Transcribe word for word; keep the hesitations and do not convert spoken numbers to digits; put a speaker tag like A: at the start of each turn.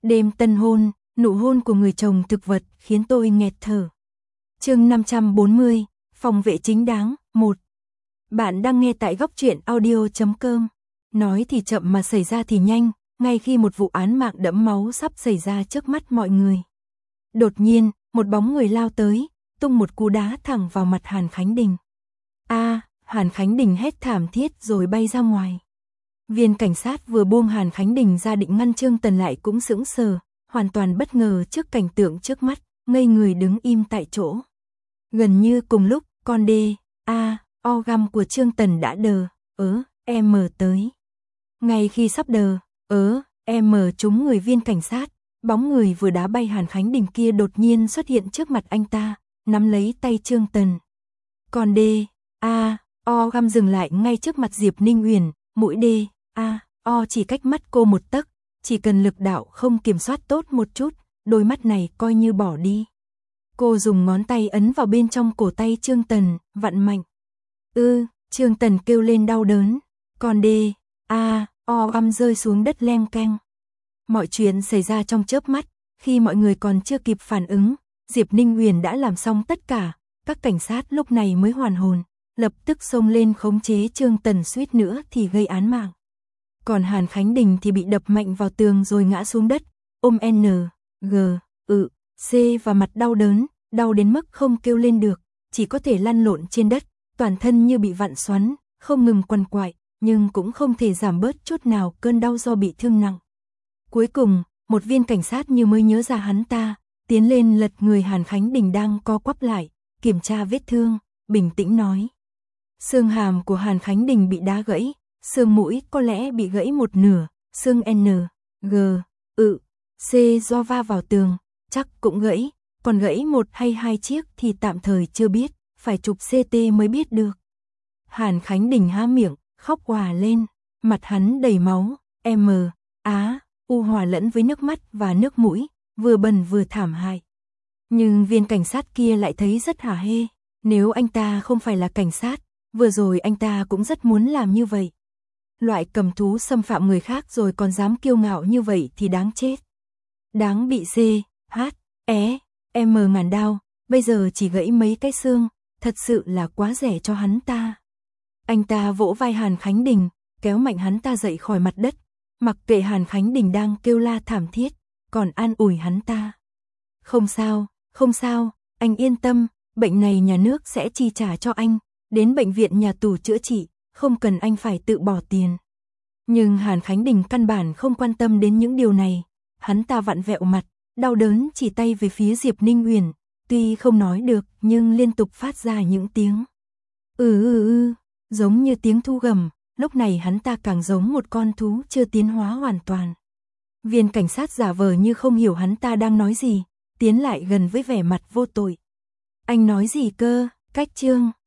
A: Đêm tân hôn, nụ hôn của người chồng thực vật khiến tôi nghẹt thở. Chương năm trăm bốn mươi, phòng vệ chính đáng, một. Bạn đang nghe tại góc truyện audio chấm com. Nói thì chậm mà xảy ra thì nhanh, ngay khi một vụ án mạng đẫm máu sắp xảy ra trước mắt mọi người. Đột nhiên, một bóng người lao tới, tung một cú đá thẳng vào mặt Hàn Khánh Đình. A, Hàn Khánh Đình hét thảm thiết rồi bay ra ngoài. Viên cảnh sát vừa buông Hàn Khánh Đình ra định ngăn Trương Tần lại cũng sững sờ, hoàn toàn bất ngờ trước cảnh tượng trước mắt, ngây người đứng im tại chỗ. Gần như cùng lúc, con đê, a, o găm của Trương Tần đã đờ, ớ, em tới. Ngay khi sắp đờ, ớ, em trúng người viên cảnh sát, bóng người vừa đá bay Hàn Khánh Đình kia đột nhiên xuất hiện trước mặt anh ta, nắm lấy tay Trương Tần. Con đê, a, o găm dừng lại ngay trước mặt Diệp Ninh Uyển, mũi đê, a, o chỉ cách mắt cô một tấc, chỉ cần lực đạo không kiểm soát tốt một chút, đôi mắt này coi như bỏ đi. Cô dùng ngón tay ấn vào bên trong cổ tay Trương Tần, vặn mạnh. Ư, Trương Tần kêu lên đau đớn, con đê, a, o găm rơi xuống đất leng keng. Mọi chuyện xảy ra trong chớp mắt, khi mọi người còn chưa kịp phản ứng, Diệp Ninh Uyển đã làm xong tất cả, các cảnh sát lúc này mới hoàn hồn, lập tức xông lên khống chế Trương Tần suýt nữa thì gây án mạng. Còn Hàn Khánh Đình thì bị đập mạnh vào tường rồi ngã xuống đất, ôm N, G, ự, C và mặt đau đớn, đau đến mức không kêu lên được, chỉ có thể lăn lộn trên đất, toàn thân như bị vặn xoắn, không ngừng quằn quại, nhưng cũng không thể giảm bớt chút nào cơn đau do bị thương nặng. Cuối cùng, một viên cảnh sát như mới nhớ ra hắn ta, tiến lên lật người Hàn Khánh Đình đang co quắp lại, kiểm tra vết thương, bình tĩnh nói. Xương hàm của Hàn Khánh Đình bị đá gãy, xương mũi có lẽ bị gãy một nửa, xương N, G, ự, C do va vào tường, chắc cũng gãy, còn gãy một hay hai chiếc thì tạm thời chưa biết, phải chụp xê tê mới biết được. Hàn Khánh Đình há miệng, khóc òa lên, mặt hắn đầy máu, M, Á, U hòa lẫn với nước mắt và nước mũi, vừa bần vừa thảm hại. Nhưng viên cảnh sát kia lại thấy rất hả hê, nếu anh ta không phải là cảnh sát, vừa rồi anh ta cũng rất muốn làm như vậy. Loại cầm thú xâm phạm người khác rồi còn dám kiêu ngạo như vậy thì đáng chết. Đáng bị C, H, E, M ngàn đao, bây giờ chỉ gãy mấy cái xương, thật sự là quá rẻ cho hắn ta. Anh ta vỗ vai Hàn Khánh Đình, kéo mạnh hắn ta dậy khỏi mặt đất, mặc kệ Hàn Khánh Đình đang kêu la thảm thiết, còn an ủi hắn ta. Không sao, không sao, anh yên tâm, bệnh này nhà nước sẽ chi trả cho anh, đến bệnh viện nhà tù chữa trị, không cần anh phải tự bỏ tiền. Nhưng Hàn Khánh Đình căn bản không quan tâm đến những điều này, hắn ta vặn vẹo mặt, đau đớn chỉ tay về phía Diệp Ninh Uyển, tuy không nói được nhưng liên tục phát ra những tiếng ừ ừ ừ, giống như tiếng thu gầm, lúc này hắn ta càng giống một con thú chưa tiến hóa hoàn toàn. Viên cảnh sát giả vờ như không hiểu hắn ta đang nói gì, tiến lại gần với vẻ mặt vô tội. Anh nói gì cơ, Cách Trương?